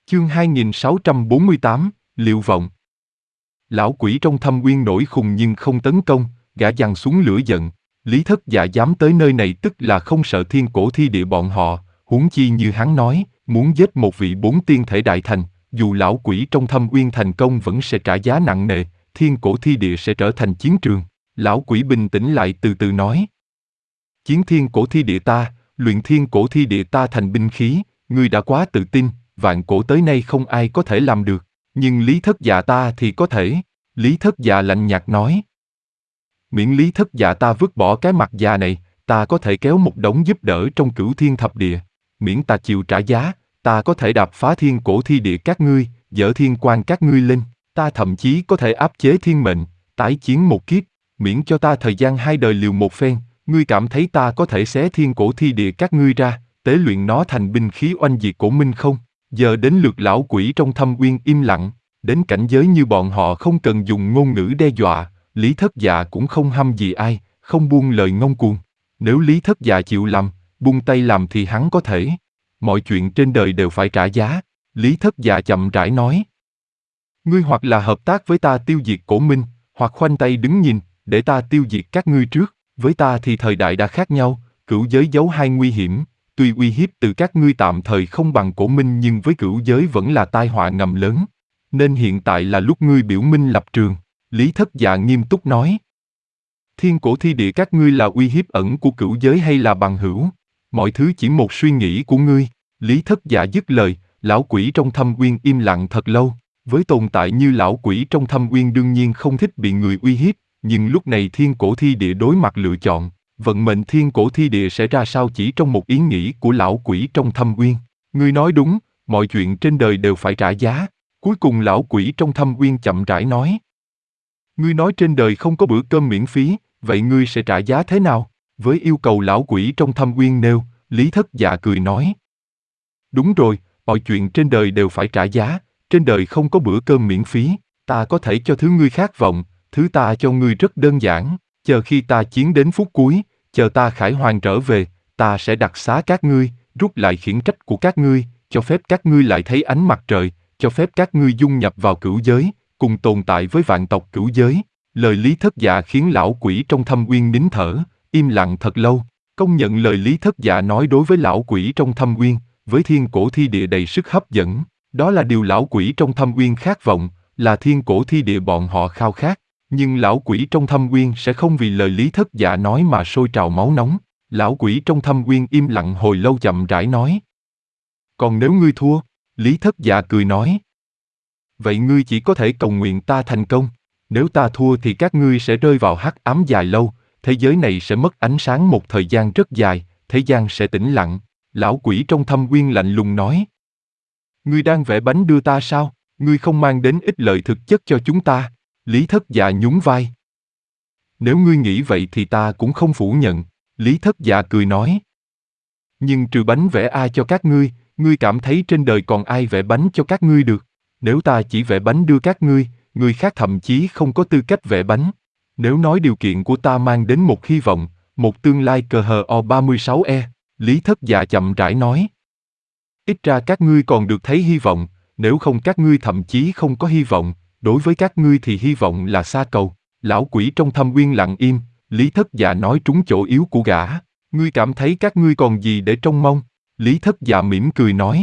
Chương 2648, Liệu vọng. Lão quỷ trong thâm uyên nổi khùng nhưng không tấn công, gã giằng xuống lửa giận. Lý Thất Dạ dám tới nơi này tức là không sợ thiên cổ thi địa bọn họ, huống chi như hắn nói, muốn giết một vị 4 tiên thể đại thành, dù lão quỷ trong thâm uyên thành công vẫn sẽ trả giá nặng nề, thiên cổ thi địa sẽ trở thành chiến trường. Lão quỷ bình tĩnh lại từ từ nói. Chiến thiên cổ thi địa ta, luyện thiên cổ thi địa ta thành binh khí, ngươi đã quá tự tin, vạn cổ tới nay không ai có thể làm được, nhưng Lý Thất Dạ ta thì có thể. Lý Thất Dạ lạnh nhạt nói. Miễn Lý Thất Dạ ta vứt bỏ cái mặt già này, ta có thể kéo một đống giúp đỡ trong cửu thiên thập địa. Miễn ta chịu trả giá, ta có thể đạp phá thiên cổ thi địa các ngươi, dỡ thiên quan các ngươi lên, ta thậm chí có thể áp chế thiên mệnh, tái chiến một kiếp, miễn cho ta thời gian 2 đời liều một phen, ngươi cảm thấy ta có thể xé thiên cổ thi địa các ngươi ra, tế luyện nó thành binh khí oanh diệt cổ minh không? Giờ đến lượt lão quỷ trong thâm uyên im lặng, đến cảnh giới như bọn họ không cần dùng ngôn ngữ đe dọa, Lý Thất Dạ cũng không hăm gì ai, không buông lời ngông cuồng. Nếu Lý Thất Dạ chịu làm, buông tay làm thì hắn có thể. Mọi chuyện trên đời đều phải trả giá, Lý Thất Dạ chậm rãi nói. Ngươi hoặc là hợp tác với ta tiêu diệt cổ minh, hoặc khoanh tay đứng nhìn, để ta tiêu diệt các ngươi trước. Với ta thì thời đại đã khác nhau, cửu giới giấu hai nguy hiểm. Tuy uy hiếp từ các ngươi tạm thời không bằng cổ minh nhưng với cửu giới vẫn là tai họa ngầm lớn. Nên hiện tại là lúc ngươi biểu minh lập trường, Lý Thất Dạ nghiêm túc nói. Thiên cổ thi địa các ngươi là uy hiếp ẩn của cửu giới hay là bằng hữu? Mọi thứ chỉ một suy nghĩ của ngươi. Lý Thất Dạ dứt lời, lão quỷ trong thâm uyên im lặng thật lâu. Với tồn tại như lão quỷ trong thâm uyên đương nhiên không thích bị người uy hiếp, nhưng lúc này thiên cổ thi địa đối mặt lựa chọn. Vận mệnh thiên cổ thi địa sẽ ra sao chỉ trong một ý nghĩ của lão quỷ trong thâm uyên. Ngươi nói đúng, mọi chuyện trên đời đều phải trả giá. Cuối cùng lão quỷ trong thâm uyên chậm rãi nói. Ngươi nói trên đời không có bữa cơm miễn phí, vậy ngươi sẽ trả giá thế nào? Với yêu cầu lão quỷ trong thâm uyên nêu, Lý Thất Dạ cười nói. Đúng rồi, mọi chuyện trên đời đều phải trả giá, trên đời không có bữa cơm miễn phí, ta có thể cho thứ ngươi khát vọng, thứ ta cho ngươi rất đơn giản, chờ khi ta chiến đến phút cuối, chờ ta khải hoàn trở về, ta sẽ đặc xá các ngươi, rút lại khiển trách của các ngươi, cho phép các ngươi lại thấy ánh mặt trời, cho phép các ngươi dung nhập vào cửu giới, cùng tồn tại với vạn tộc cửu giới. Lời Lý Thất Dạ khiến lão quỷ trong thâm uyên nín thở, im lặng thật lâu, công nhận lời Lý Thất Dạ nói đối với lão quỷ trong thâm uyên, với thiên cổ thi địa đầy sức hấp dẫn, đó là điều lão quỷ trong thâm uyên khát vọng, là thiên cổ thi địa bọn họ khao khát. Nhưng lão quỷ trong thâm uyên sẽ không vì lời Lý Thất Dạ nói mà sôi trào máu nóng. Lão quỷ trong thâm uyên im lặng hồi lâu chậm rãi nói. Còn nếu ngươi thua, Lý Thất Dạ cười nói. Vậy ngươi chỉ có thể cầu nguyện ta thành công. Nếu ta thua thì các ngươi sẽ rơi vào hắc ám dài lâu, thế giới này sẽ mất ánh sáng một thời gian rất dài, thế gian sẽ tĩnh lặng. Lão quỷ trong thâm uyên lạnh lùng nói. Ngươi đang vẽ bánh đưa ta sao? Ngươi không mang đến ích lợi thực chất cho chúng ta. Lý Thất Dạ nhún vai. Nếu ngươi nghĩ vậy thì ta cũng không phủ nhận, Lý Thất Dạ cười nói. Nhưng trừ bánh vẽ ai cho các ngươi cảm thấy trên đời còn ai vẽ bánh cho các ngươi được? Nếu ta chỉ vẽ bánh đưa các ngươi, người khác thậm chí không có tư cách vẽ bánh. Nếu nói điều kiện của ta mang đến một hy vọng, một tương lai cờ hờ O36E, Lý Thất Dạ chậm rãi nói. Ít ra các ngươi còn được thấy hy vọng, nếu không các ngươi thậm chí không có hy vọng. Đối với các ngươi thì hy vọng là xa cầu. Lão quỷ trong thâm uyên lặng im, Lý Thất Dạ nói trúng chỗ yếu của gã. Ngươi cảm thấy các ngươi còn gì để trông mong? Lý Thất Dạ mỉm cười nói.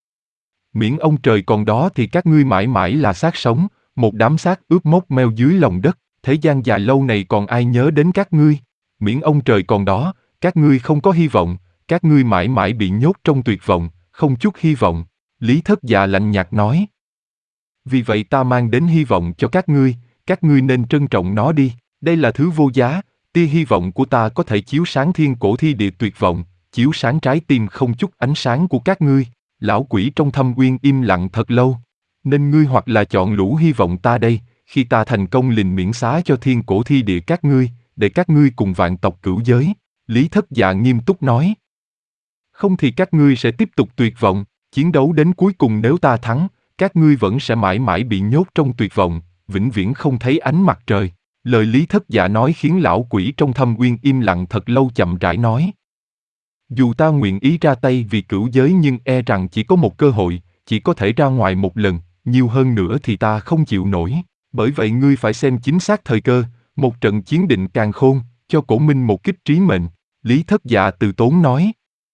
Miễn ông trời còn đó thì các ngươi mãi mãi là xác sống, một đám xác ướp mốc meo dưới lòng đất. Thế gian dài lâu này còn ai nhớ đến các ngươi? Miễn ông trời còn đó, các ngươi không có hy vọng, các ngươi mãi mãi bị nhốt trong tuyệt vọng, không chút hy vọng. Lý Thất Dạ lạnh nhạt nói. Vì vậy ta mang đến hy vọng cho các ngươi nên trân trọng nó đi, đây là thứ vô giá, tia hy vọng của ta có thể chiếu sáng thiên cổ thi địa tuyệt vọng, chiếu sáng trái tim không chút ánh sáng của các ngươi. Lão quỷ trong thâm uyên im lặng thật lâu, nên ngươi hoặc là chọn lũ hy vọng ta đây, khi ta thành công lình miễn xá cho thiên cổ thi địa các ngươi, để các ngươi cùng vạn tộc cửu giới. Lý Thất Dạ nghiêm túc nói. Không thì các ngươi sẽ tiếp tục tuyệt vọng, chiến đấu đến cuối cùng nếu ta thắng, các ngươi vẫn sẽ mãi mãi bị nhốt trong tuyệt vọng, vĩnh viễn không thấy ánh mặt trời. Lời Lý Thất Dạ nói khiến lão quỷ trong thâm uyên im lặng thật lâu chậm rãi nói. Dù ta nguyện ý ra tay vì cửu giới nhưng e rằng chỉ có một cơ hội, chỉ có thể ra ngoài một lần, nhiều hơn nữa thì ta không chịu nổi. Bởi vậy ngươi phải xem chính xác thời cơ, một trận chiến định càn khôn, cho Cổ Minh một kích trí mệnh. Lý Thất Dạ từ tốn nói.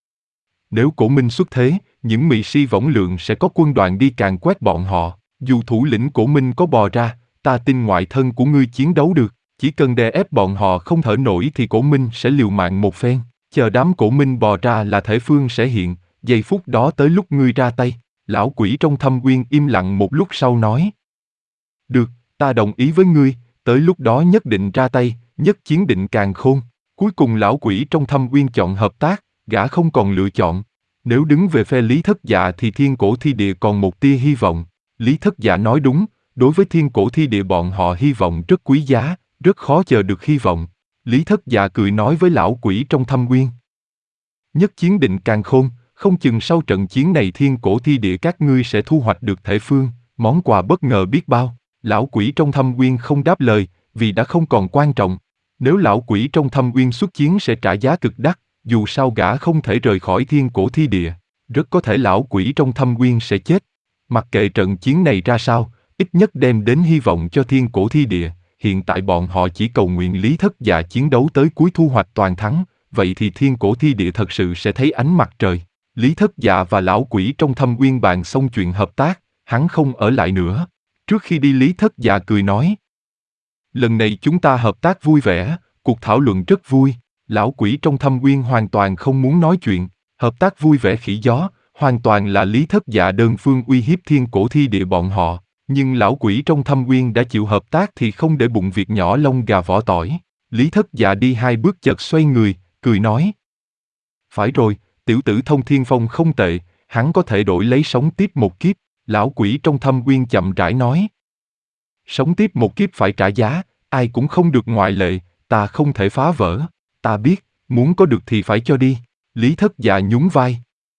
Nếu Cổ Minh xuất thế, những Mị Si võng lượng sẽ có quân đoàn đi càn quét bọn họ. Dù thủ lĩnh Cổ Minh có bò ra, ta tin ngoại thân của ngươi chiến đấu được. Chỉ cần đè ép bọn họ không thở nổi thì Cổ Minh sẽ liều mạng một phen. Chờ đám Cổ Minh bò ra là thể phương sẽ hiện, giây phút đó tới lúc ngươi ra tay. Lão quỷ trong thâm uyên im lặng một lúc sau nói. Được, ta đồng ý với ngươi, tới lúc đó nhất định ra tay, nhất chiến định càn khôn. Cuối cùng lão quỷ trong thâm uyên chọn hợp tác, gã không còn lựa chọn. Nếu đứng về phe Lý Thất Dạ thì thiên cổ thi địa còn một tia hy vọng. Lý Thất Dạ nói đúng, đối với thiên cổ thi địa bọn họ hy vọng rất quý giá, rất khó chờ được hy vọng. Lý Thất Dạ cười nói với lão quỷ trong thâm uyên. Nhất chiến định càn khôn, không chừng sau trận chiến này thiên cổ thi địa các ngươi sẽ thu hoạch được thể phương, món quà bất ngờ biết bao. Lão quỷ trong thâm uyên không đáp lời, vì đã không còn quan trọng. Nếu lão quỷ trong thâm uyên xuất chiến sẽ trả giá cực đắt, dù sao gã không thể rời khỏi thiên cổ thi địa. Rất có thể lão quỷ trong thâm uyên sẽ chết. Mặc kệ trận chiến này ra sao, ít nhất đem đến hy vọng cho thiên cổ thi địa. Hiện tại bọn họ chỉ cầu nguyện Lý Thất Dạ chiến đấu tới cuối thu hoạch toàn thắng, vậy thì thiên cổ thi địa thật sự sẽ thấy ánh mặt trời. Lý Thất Dạ và lão quỷ trong thâm uyên bàn xong chuyện hợp tác, hắn không ở lại nữa. Trước khi đi Lý Thất Dạ cười nói. Lần này chúng ta hợp tác vui vẻ, cuộc thảo luận rất vui. Lão quỷ trong thâm uyên hoàn toàn không muốn nói chuyện. Hợp tác vui vẻ khỉ gió, hoàn toàn là Lý Thất Dạ đơn phương uy hiếp thiên cổ thi địa bọn họ. Nhưng lão quỷ trong thâm uyên đã chịu hợp tác thì không để bụng việc nhỏ lông gà vỏ tỏi. Lý Thất Dạ đi 2 bước chợt xoay người, cười nói. Phải rồi, tiểu tử Thông Thiên Phong không tệ, hắn có thể đổi lấy sống tiếp một kiếp. Lão quỷ trong thâm uyên chậm rãi nói. Sống tiếp một kiếp phải trả giá, ai cũng không được ngoại lệ, ta không thể phá vỡ. Ta biết, muốn có được thì phải cho đi. Lý Thất Dạ nhún vai.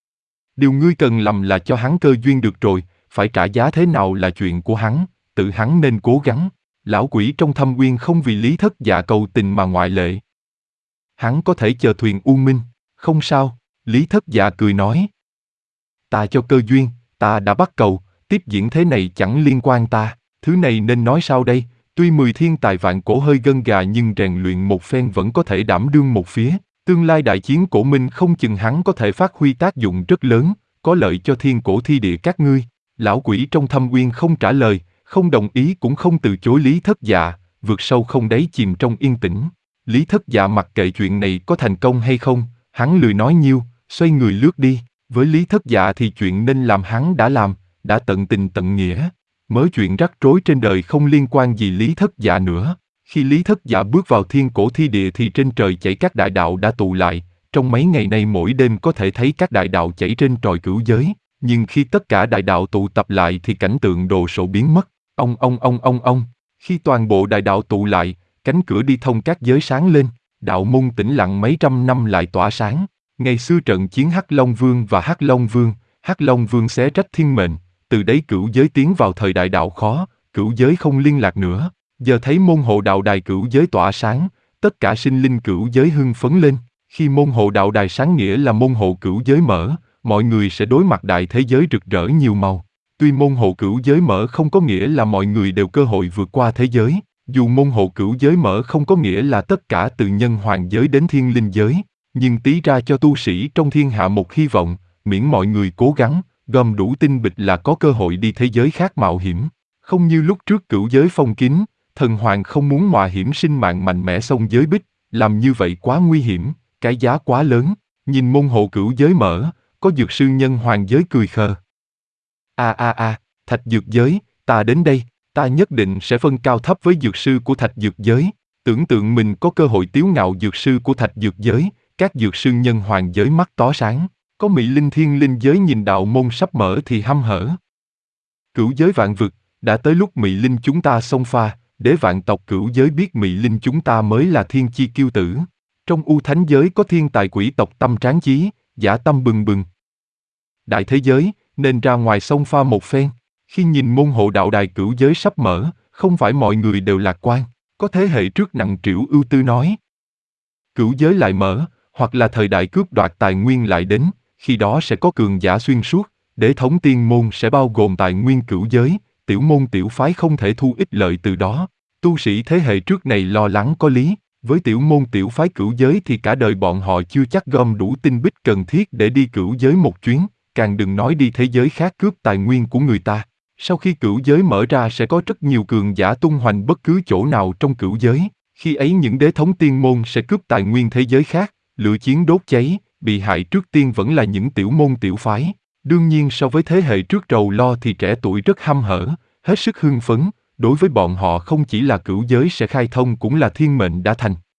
Điều ngươi cần làm là cho hắn cơ duyên được rồi, phải trả giá thế nào là chuyện của hắn, tự hắn nên cố gắng. Lão quỷ trong thâm uyên không vì Lý Thất Dạ cầu tình mà ngoại lệ. Hắn có thể chờ thuyền U Minh, không sao, Lý Thất Dạ cười nói. Ta cho cơ duyên, ta đã bắt cầu, tiếp diễn thế này chẳng liên quan ta, thứ này nên nói sao đây, tuy 10 thiên tài vạn cổ hơi gân gà nhưng rèn luyện một phen vẫn có thể đảm đương một phía, tương lai đại chiến cổ minh không chừng hắn có thể phát huy tác dụng rất lớn, có lợi cho thiên cổ thi địa các ngươi. Lão quỷ trong thâm uyên không trả lời, không đồng ý cũng không từ chối Lý Thất Dạ, vượt sâu không đáy chìm trong yên tĩnh. Lý Thất Dạ mặc kệ chuyện này có thành công hay không, hắn lười nói nhiêu, xoay người lướt đi. Với Lý Thất Dạ thì chuyện nên làm hắn đã làm, đã tận tình tận nghĩa. Mớ chuyện rắc rối trên đời không liên quan gì Lý Thất Dạ nữa. Khi Lý Thất Dạ bước vào thiên cổ thi địa thì trên trời chảy các đại đạo đã tụ lại. Trong mấy ngày nay mỗi đêm có thể thấy các đại đạo chảy trên tròi cửu giới. Nhưng khi tất cả đại đạo tụ tập lại thì cảnh tượng đồ sộ biến mất. Ông. Khi toàn bộ đại đạo tụ lại, cánh cửa đi thông các giới sáng lên. Đạo môn tĩnh lặng mấy trăm năm lại tỏa sáng. Ngày xưa trận chiến Hắc Long Vương và Hắc Long Vương xé rách thiên mệnh, từ đấy cửu giới tiến vào thời đại đạo khó, cửu giới không liên lạc nữa. Giờ thấy môn hộ đạo đài cửu giới tỏa sáng, tất cả sinh linh cửu giới hưng phấn lên. Khi môn hộ đạo đài sáng nghĩa là môn hộ cửu giới mở, mọi người sẽ đối mặt đại thế giới rực rỡ nhiều màu. Tuy môn hộ cửu giới mở không có nghĩa là mọi người đều cơ hội vượt qua thế giới, dù môn hộ cửu giới mở không có nghĩa là tất cả từ nhân hoàng giới đến thiên linh giới. Nhưng tí ra cho tu sĩ trong thiên hạ một hy vọng, miễn mọi người cố gắng, gom đủ tinh bịch là có cơ hội đi thế giới khác mạo hiểm. Không như lúc trước cửu giới phong kín, thần hoàng không muốn mạo hiểm sinh mạng mạnh mẽ xông giới bích, làm như vậy quá nguy hiểm, cái giá quá lớn. Nhìn môn hộ cửu giới mở, có dược sư nhân hoàng giới cười khờ. Thạch dược giới, ta đến đây, ta nhất định sẽ phân cao thấp với dược sư của thạch dược giới. Tưởng tượng mình có cơ hội tiếu ngạo dược sư của thạch dược giới. Các dược sư nhân hoàng giới mắt tỏ sáng, có Mị Linh thiên linh giới nhìn đạo môn sắp mở thì hăm hở. Cửu giới vạn vực, đã tới lúc Mị Linh chúng ta xông pha, để vạn tộc cửu giới biết Mị Linh chúng ta mới là thiên chi kiêu tử. Trong U Thánh giới có thiên tài quỷ tộc tâm tráng chí, dã tâm bừng bừng. Đại thế giới, nên ra ngoài xông pha một phen. Khi nhìn môn hộ đạo đài cửu giới sắp mở, không phải mọi người đều lạc quan, có thế hệ trước nặng trĩu ưu tư nói. Cửu giới lại mở, hoặc là thời đại cướp đoạt tài nguyên lại đến, khi đó sẽ có cường giả xuyên suốt, đế thống tiên môn sẽ bao gồm tài nguyên cửu giới, tiểu môn tiểu phái không thể thu ích lợi từ đó. Tu sĩ thế hệ trước này lo lắng có lý, với tiểu môn tiểu phái cửu giới thì cả đời bọn họ chưa chắc gom đủ tinh bích cần thiết để đi cửu giới một chuyến, càng đừng nói đi thế giới khác cướp tài nguyên của người ta. Sau khi cửu giới mở ra sẽ có rất nhiều cường giả tung hoành bất cứ chỗ nào trong cửu giới, khi ấy những đế thống tiên môn sẽ cướp tài nguyên thế giới khác, lửa chiến đốt cháy, bị hại trước tiên vẫn là những tiểu môn tiểu phái. Đương nhiên so với thế hệ trước rầu lo thì trẻ tuổi rất hăm hở, hết sức hưng phấn, đối với bọn họ không chỉ là cửu giới sẽ khai thông cũng là thiên mệnh đã thành.